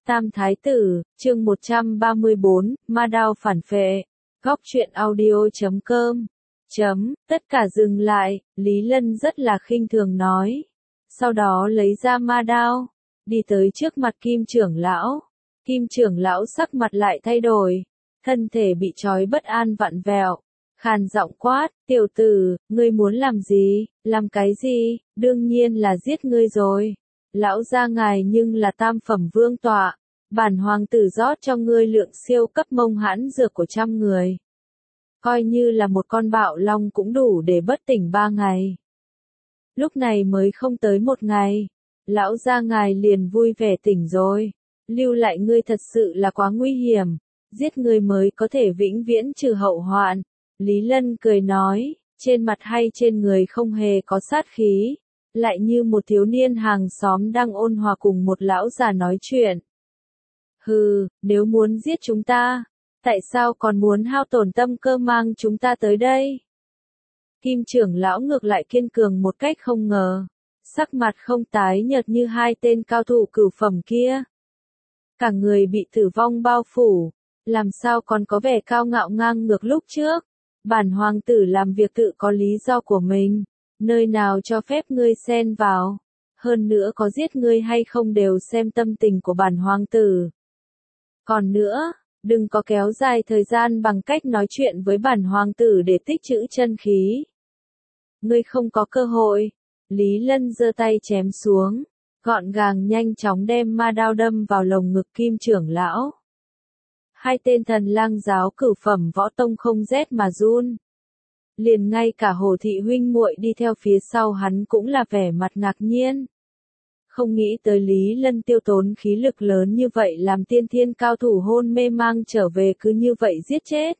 Tam Thái Tử, chương 134, Ma Đao phản phệ. Góc truyện audio.com. Tất cả dừng lại, Lý Lân rất là khinh thường nói. Sau đó lấy ra ma đao, đi tới trước mặt Kim trưởng lão. Kim trưởng lão sắc mặt lại thay đổi, thân thể bị trói bất an vặn vẹo. Khàn giọng quát, tiểu tử, ngươi muốn làm gì, làm cái gì, đương nhiên là giết ngươi rồi. Lão gia ngài nhưng là tam phẩm vương tọa, bản hoàng tử rót cho ngươi lượng siêu cấp mông hãn dược của 100 người. Coi như là một con bạo long cũng đủ để bất tỉnh 3 ngày. Lúc này mới không tới 1 ngày, lão gia ngài liền vui vẻ tỉnh rồi. Lưu lại ngươi thật sự là quá nguy hiểm, giết ngươi mới có thể vĩnh viễn trừ hậu hoạn. Lý Lân cười nói, trên mặt hay trên người không hề có sát khí, lại như một thiếu niên hàng xóm đang ôn hòa cùng một lão già nói chuyện. Hừ, nếu muốn giết chúng ta, tại sao còn muốn hao tổn tâm cơ mang chúng ta tới đây? Kim trưởng lão ngược lại kiên cường một cách không ngờ, sắc mặt không tái nhợt như 2 tên cao thủ cửu phẩm kia. Cả người bị tử vong bao phủ, làm sao còn có vẻ cao ngạo ngang ngược lúc trước. Bản hoàng tử làm việc tự có lý do của mình, nơi nào cho phép ngươi xen vào. Hơn nữa có giết ngươi hay không đều xem tâm tình của bản hoàng tử. Còn nữa, đừng có kéo dài thời gian bằng cách nói chuyện với bản hoàng tử để tích trữ chân khí. Ngươi không có cơ hội. Lý Lân giơ tay chém xuống, gọn gàng nhanh chóng đem ma đao đâm vào lồng ngực Kim trưởng lão. 2 tên thần lang giáo cửu phẩm võ tông không rét mà run. Liền ngay cả Hồ thị huynh muội đi theo phía sau hắn cũng là vẻ mặt ngạc nhiên. Không nghĩ tới Lý Lân tiêu tốn khí lực lớn như vậy làm tiên thiên cao thủ hôn mê mang trở về cứ như vậy giết chết.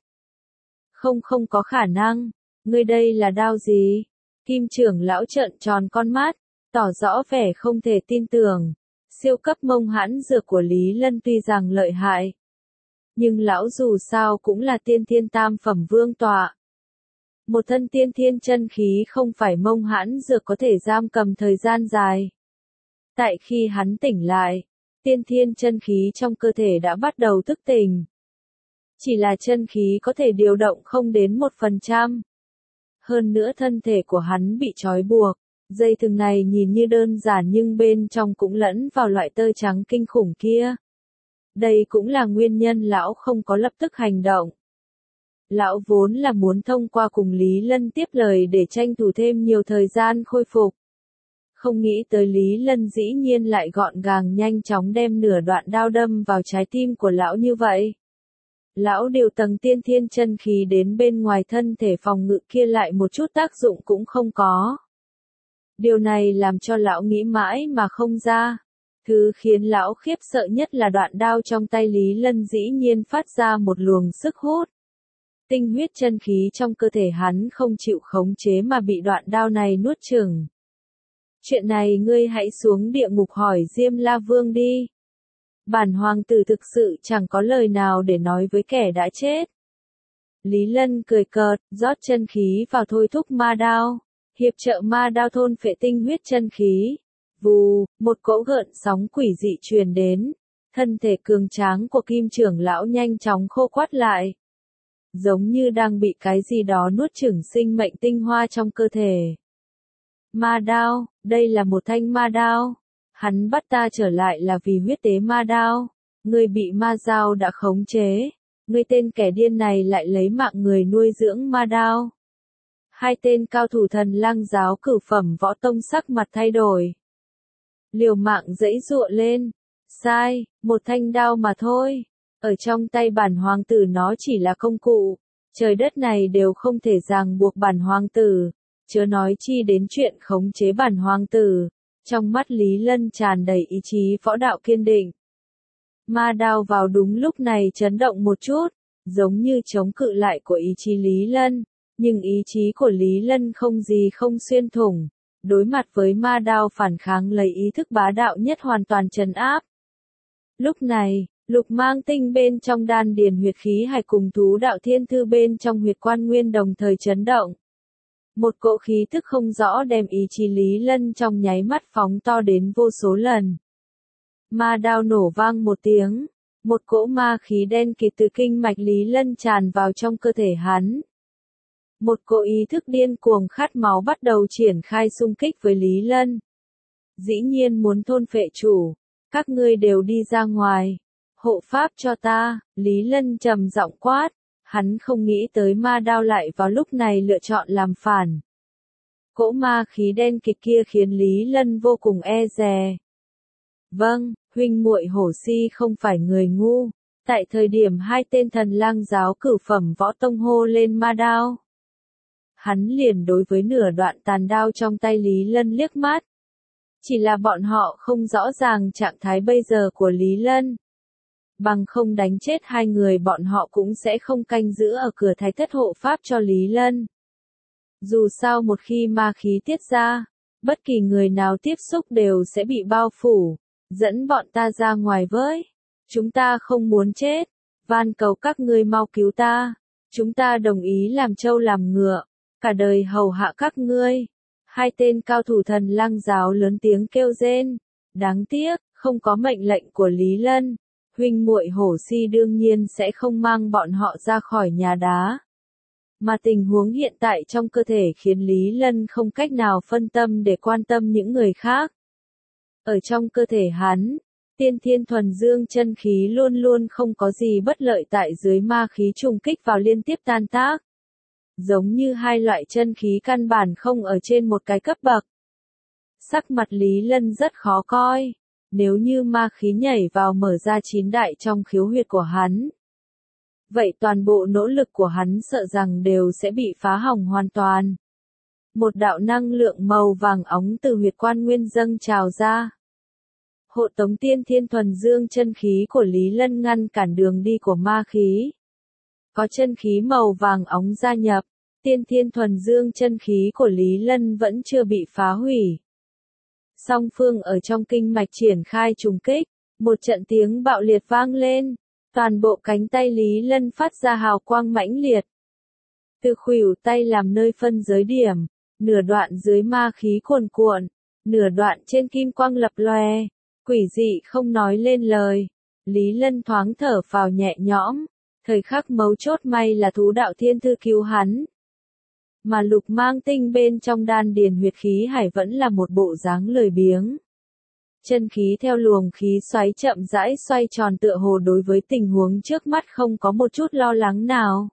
Không có khả năng, ngươi đây là đao gì? Kim trưởng lão trợn tròn con mắt, tỏ rõ vẻ không thể tin tưởng. Siêu cấp mông hãn dược của Lý Lân tuy rằng lợi hại, nhưng lão dù sao cũng là tiên thiên tam phẩm vương tọa. Một thân tiên thiên chân khí không phải mông hãn dược có thể giam cầm thời gian dài. Tại khi hắn tỉnh lại, tiên thiên chân khí trong cơ thể đã bắt đầu thức tỉnh. Chỉ là chân khí có thể điều động không đến 1%. Hơn nữa thân thể của hắn bị trói buộc, dây thừng này nhìn như đơn giản nhưng bên trong cũng lẫn vào loại tơ trắng kinh khủng kia. Đây cũng là nguyên nhân lão không có lập tức hành động. Lão vốn là muốn thông qua cùng Lý Lân tiếp lời để tranh thủ thêm nhiều thời gian khôi phục. Không nghĩ tới Lý Lân dĩ nhiên lại gọn gàng nhanh chóng đem nửa đoạn đao đâm vào trái tim của lão như vậy. Lão điều tầng tiên thiên chân khí đến bên ngoài thân thể phòng ngự kia lại một chút tác dụng cũng không có. Điều này làm cho lão nghĩ mãi mà không ra. Thứ khiến lão khiếp sợ nhất là đoạn đao trong tay Lý Lân dĩ nhiên phát ra một luồng sức hút. Tinh huyết chân khí trong cơ thể hắn không chịu khống chế mà bị đoạn đao này nuốt chửng. Chuyện này ngươi hãy xuống địa ngục hỏi Diêm La Vương đi. Bản hoàng tử thực sự chẳng có lời nào để nói với kẻ đã chết. Lý Lân cười cợt, rót chân khí vào thôi thúc ma đao, hiệp trợ ma đao thôn phệ tinh huyết chân khí. Vù, một cỗ gợn sóng quỷ dị truyền đến, thân thể cường tráng của Kim trưởng lão nhanh chóng khô quắt lại. Giống như đang bị cái gì đó nuốt chửng sinh mệnh tinh hoa trong cơ thể. Ma đao, đây là một thanh ma đao. Hắn bắt ta trở lại là vì huyết tế ma đao. Ngươi bị ma dao đã khống chế. Ngươi tên kẻ điên này lại lấy mạng người nuôi dưỡng ma đao. 2 tên cao thủ thần lang giáo cửu phẩm võ tông sắc mặt thay đổi. Liều mạng giãy giụa lên. Sai, một thanh đao mà thôi. Ở trong tay bản hoàng tử nó chỉ là công cụ. Trời đất này đều không thể ràng buộc bản hoàng tử. Chớ nói chi đến chuyện khống chế bản hoàng tử. Trong mắt Lý Lân tràn đầy ý chí võ đạo kiên định. Ma đao vào đúng lúc này chấn động một chút, giống như chống cự lại của ý chí Lý Lân. Nhưng ý chí của Lý Lân không gì không xuyên thủng. Đối mặt với ma đao phản kháng lấy ý thức bá đạo nhất hoàn toàn trấn áp. Lúc này, lục mang tinh bên trong đan điền huyệt khí hải cùng thú đạo thiên thư bên trong huyệt quan nguyên đồng thời chấn động. Một cỗ khí thức không rõ đem ý chí Lý Lân trong nháy mắt phóng to đến vô số lần. Ma đao nổ vang một tiếng. Một cỗ ma khí đen kịt từ kinh mạch Lý Lân tràn vào trong cơ thể hắn. Một cỗ ý thức điên cuồng khát máu bắt đầu triển khai xung kích với Lý Lân. Dĩ nhiên muốn thôn phệ chủ. Các ngươi đều đi ra ngoài. Hộ pháp cho ta, Lý Lân trầm giọng quát. Hắn không nghĩ tới ma đao lại vào lúc này lựa chọn làm phản. Cỗ ma khí đen kịt kia khiến Lý Lân vô cùng e dè. Vâng, huynh muội Hổ Si không phải người ngu. Tại thời điểm hai tên thần lang giáo cửu phẩm võ tông hô lên ma đao, hắn liền đối với nửa đoạn tàn đao trong tay Lý Lân liếc mắt. Chỉ là bọn họ không rõ ràng trạng thái bây giờ của Lý Lân. Bằng không đánh chết hai người bọn họ cũng sẽ không canh giữ ở cửa thái thất hộ pháp cho Lý Lân. Dù sao một khi ma khí tiết ra, bất kỳ người nào tiếp xúc đều sẽ bị bao phủ. Dẫn bọn ta ra ngoài với. Chúng ta không muốn chết. Van cầu các ngươi mau cứu ta. Chúng ta đồng ý làm trâu làm ngựa. Cả đời hầu hạ các ngươi. Hai tên cao thủ thần lang giáo lớn tiếng kêu rên. Đáng tiếc, không có mệnh lệnh của Lý Lân. Huynh muội Hổ Si đương nhiên sẽ không mang bọn họ ra khỏi nhà đá. Mà tình huống hiện tại trong cơ thể khiến Lý Lân không cách nào phân tâm để quan tâm những người khác. Ở trong cơ thể hắn, tiên thiên thuần dương chân khí luôn luôn không có gì bất lợi tại dưới ma khí trùng kích vào liên tiếp tan tác. Giống như hai loại chân khí căn bản không ở trên một cái cấp bậc. Sắc mặt Lý Lân rất khó coi. Nếu như ma khí nhảy vào mở ra 9 đại trong khiếu huyệt của hắn, vậy toàn bộ nỗ lực của hắn sợ rằng đều sẽ bị phá hỏng hoàn toàn. Một đạo năng lượng màu vàng óng từ huyệt quan nguyên dâng trào ra. Hộ tống tiên thiên thuần dương chân khí của Lý Lân ngăn cản đường đi của ma khí. Có chân khí màu vàng óng gia nhập, tiên thiên thuần dương chân khí của Lý Lân vẫn chưa bị phá hủy. Song phương ở trong kinh mạch triển khai trùng kích, một trận tiếng bạo liệt vang lên, toàn bộ cánh tay Lý Lân phát ra hào quang mãnh liệt. Từ khuỷu tay làm nơi phân giới điểm, nửa đoạn dưới ma khí cuồn cuộn, nửa đoạn trên kim quang lập lòe, quỷ dị không nói lên lời. Lý Lân thoáng thở phào nhẹ nhõm, thời khắc mấu chốt may là thú đạo thiên thư cứu hắn. Mà Lục Mang Tinh bên trong đan điền huyệt khí hải vẫn là một bộ dáng lười biếng. Chân khí theo luồng khí xoáy chậm rãi xoay tròn tựa hồ đối với tình huống trước mắt không có một chút lo lắng nào.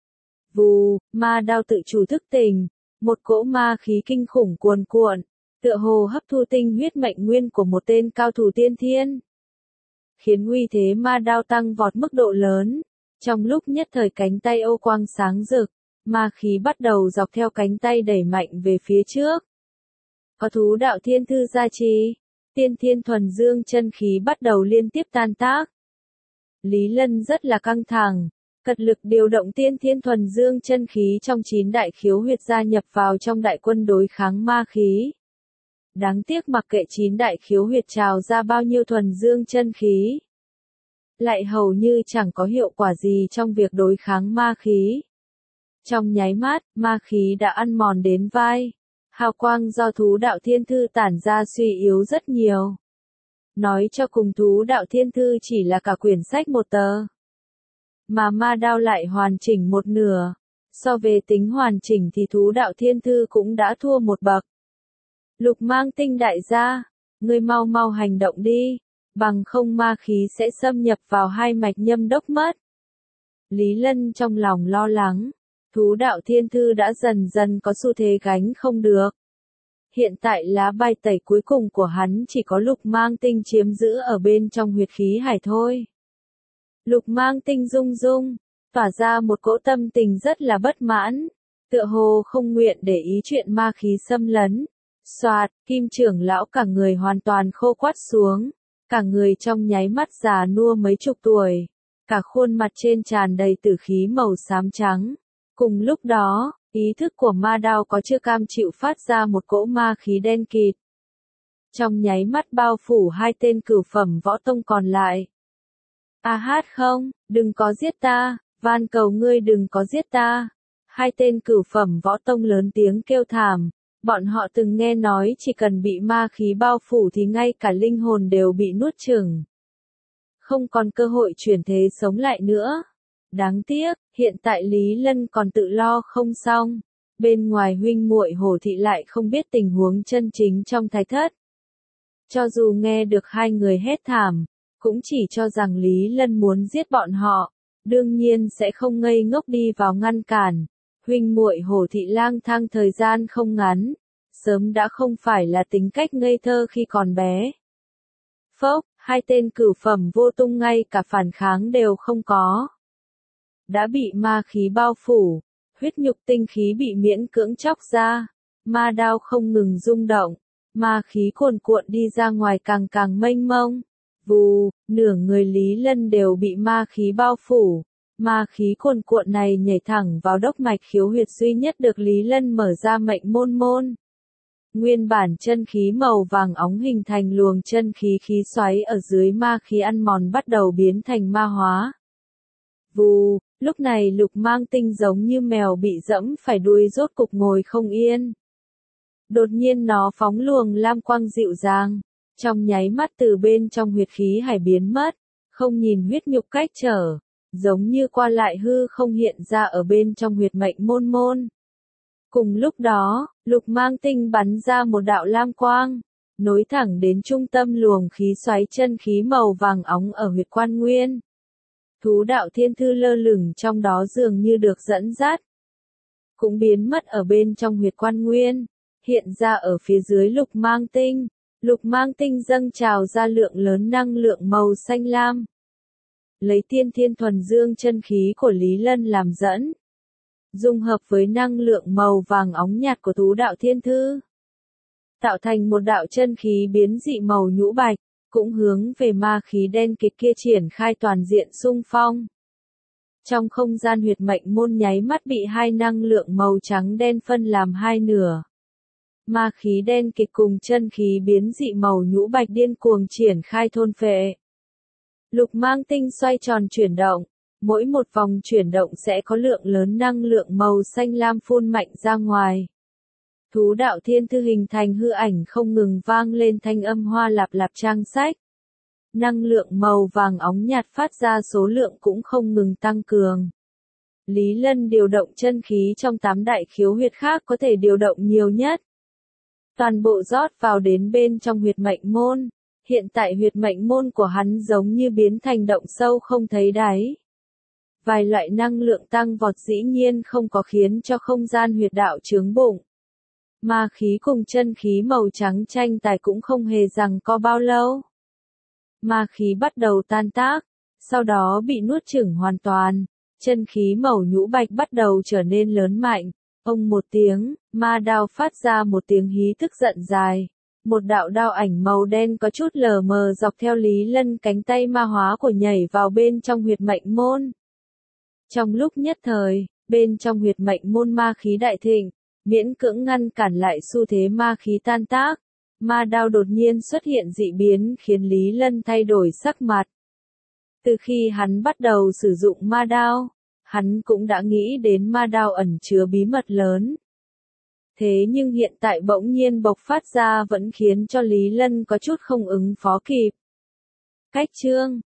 Vù, ma đao tự chủ thức tỉnh, một cỗ ma khí kinh khủng cuồn cuộn, tựa hồ hấp thu tinh huyết mệnh nguyên của một tên cao thủ tiên thiên. Khiến uy thế ma đao tăng vọt mức độ lớn, trong lúc nhất thời cánh tay ô quang sáng rực. Ma khí bắt đầu dọc theo cánh tay đẩy mạnh về phía trước. Có thú đạo thiên thư gia trì, tiên thiên thuần dương chân khí bắt đầu liên tiếp tan tác. Lý Lân rất là căng thẳng, cật lực điều động tiên thiên thuần dương chân khí trong 9 đại khiếu huyệt gia nhập vào trong đại quân đối kháng ma khí. Đáng tiếc mặc kệ 9 đại khiếu huyệt trào ra bao nhiêu thuần dương chân khí, lại hầu như chẳng có hiệu quả gì trong việc đối kháng ma khí. Trong nháy mắt, ma khí đã ăn mòn đến vai. Hào quang do thú đạo thiên thư tản ra suy yếu rất nhiều. Nói cho cùng thú đạo thiên thư chỉ là cả quyển sách một tờ. Mà ma đao lại hoàn chỉnh một nửa. So về tính hoàn chỉnh thì thú đạo thiên thư cũng đã thua một bậc. Lục Mang Tinh đại gia, ngươi mau mau hành động đi. Bằng không ma khí sẽ xâm nhập vào hai mạch nhâm đốc mất. Lý Lân trong lòng lo lắng. Thú đạo thiên thư đã dần dần có xu thế gánh không được. Hiện tại lá bài tẩy cuối cùng của hắn chỉ có Lục Mang Tinh chiếm giữ ở bên trong huyệt khí hải thôi. Lục Mang Tinh rung rung, tỏa ra một cỗ tâm tình rất là bất mãn, tựa hồ không nguyện để ý chuyện ma khí xâm lấn. Soạt, Kim trưởng lão cả người hoàn toàn khô quắt xuống, cả người trong nháy mắt già nua mấy chục tuổi, cả khuôn mặt trên tràn đầy tử khí màu xám trắng. Cùng lúc đó, ý thức của ma đao có chưa cam chịu phát ra một cỗ ma khí đen kịt. Trong nháy mắt bao phủ hai tên cửu phẩm võ tông còn lại. A hát không, đừng có giết ta, van cầu ngươi đừng có giết ta. Hai tên cửu phẩm võ tông lớn tiếng kêu thảm, Bọn họ từng nghe nói chỉ cần bị ma khí bao phủ thì ngay cả linh hồn đều bị nuốt chửng. Không còn cơ hội chuyển thế sống lại nữa. Đáng tiếc, hiện tại Lý Lân còn tự lo không xong. Bên ngoài huynh muội Hồ Thị lại không biết tình huống chân chính trong thái thất. Cho dù nghe được hai người hét thảm, cũng chỉ cho rằng Lý Lân muốn giết bọn họ, đương nhiên sẽ không ngây ngốc đi vào ngăn cản. Huynh muội Hồ Thị lang thang thời gian không ngắn, sớm đã không phải là tính cách ngây thơ khi còn bé. Phốc, hai tên cửu phẩm vô tung ngay cả phản kháng đều không có. Đã bị ma khí bao phủ, huyết nhục tinh khí bị miễn cưỡng chóc ra, ma đao không ngừng rung động, ma khí cuồn cuộn đi ra ngoài càng càng mênh mông. Vù, nửa người Lý Lân đều bị ma khí bao phủ. Ma khí cuồn cuộn này nhảy thẳng vào đốc mạch khiếu huyệt duy nhất được Lý Lân mở ra mệnh môn môn. Nguyên bản chân khí màu vàng óng hình thành luồng chân khí khí xoáy ở dưới ma khí ăn mòn bắt đầu biến thành ma hóa. Vù, lúc này Lục Mang Tinh giống như mèo bị dẫm phải đuôi rốt cục ngồi không yên. Đột nhiên nó phóng luồng lam quang dịu dàng, trong nháy mắt từ bên trong huyệt khí hải biến mất, không nhìn huyết nhục cách trở, giống như qua lại hư không hiện ra ở bên trong huyệt mệnh môn môn. Cùng lúc đó, Lục Mang Tinh bắn ra một đạo lam quang, nối thẳng đến trung tâm luồng khí xoáy chân khí màu vàng óng ở huyệt quan nguyên. Thú đạo thiên thư lơ lửng trong đó dường như được dẫn dắt, cũng biến mất ở bên trong huyệt quan nguyên, hiện ra ở phía dưới Lục Mang Tinh. Lục Mang Tinh dâng trào ra lượng lớn năng lượng màu xanh lam. Lấy tiên thiên thuần dương chân khí của Lý Lân làm dẫn, dung hợp với năng lượng màu vàng óng nhạt của thú đạo thiên thư, tạo thành một đạo chân khí biến dị màu nhũ bạch, cũng hướng về ma khí đen kịt kia triển khai toàn diện xung phong. Trong không gian huyệt mệnh môn nháy mắt bị hai năng lượng màu trắng đen phân làm hai nửa. Ma khí đen kịt cùng chân khí biến dị màu nhũ bạch điên cuồng triển khai thôn phệ. Lục Mang Tinh xoay tròn chuyển động, mỗi một vòng chuyển động sẽ có lượng lớn năng lượng màu xanh lam phun mạnh ra ngoài. Thú đạo thiên thư hình thành hư ảnh không ngừng vang lên thanh âm hoa lạp lạp trang sách. Năng lượng màu vàng óng nhạt phát ra số lượng cũng không ngừng tăng cường. Lý Lân điều động chân khí trong 8 đại khiếu huyệt khác có thể điều động nhiều nhất. Toàn bộ rót vào đến bên trong huyệt mệnh môn. Hiện tại huyệt mệnh môn của hắn giống như biến thành động sâu không thấy đáy. Vài loại năng lượng tăng vọt dĩ nhiên không có khiến cho không gian huyệt đạo chướng bụng. Ma khí cùng chân khí màu trắng tranh tài cũng không hề rằng có bao lâu. Ma khí bắt đầu tan tác, sau đó bị nuốt chửng hoàn toàn. Chân khí màu nhũ bạch bắt đầu trở nên lớn mạnh. Ông một tiếng, ma đao phát ra một tiếng hí tức giận dài. Một đạo đao ảnh màu đen có chút lờ mờ dọc theo Lý Lân cánh tay ma hóa của nhảy vào bên trong huyệt mệnh môn. Trong lúc nhất thời, bên trong huyệt mệnh môn ma khí đại thịnh, miễn cưỡng ngăn cản lại xu thế ma khí tan tác. Ma đao đột nhiên xuất hiện dị biến khiến Lý Lân thay đổi sắc mặt. Từ khi hắn bắt đầu sử dụng ma đao, hắn cũng đã nghĩ đến ma đao ẩn chứa bí mật lớn. Thế nhưng hiện tại bỗng nhiên bộc phát ra vẫn khiến cho Lý Lân có chút không ứng phó kịp. Cách chương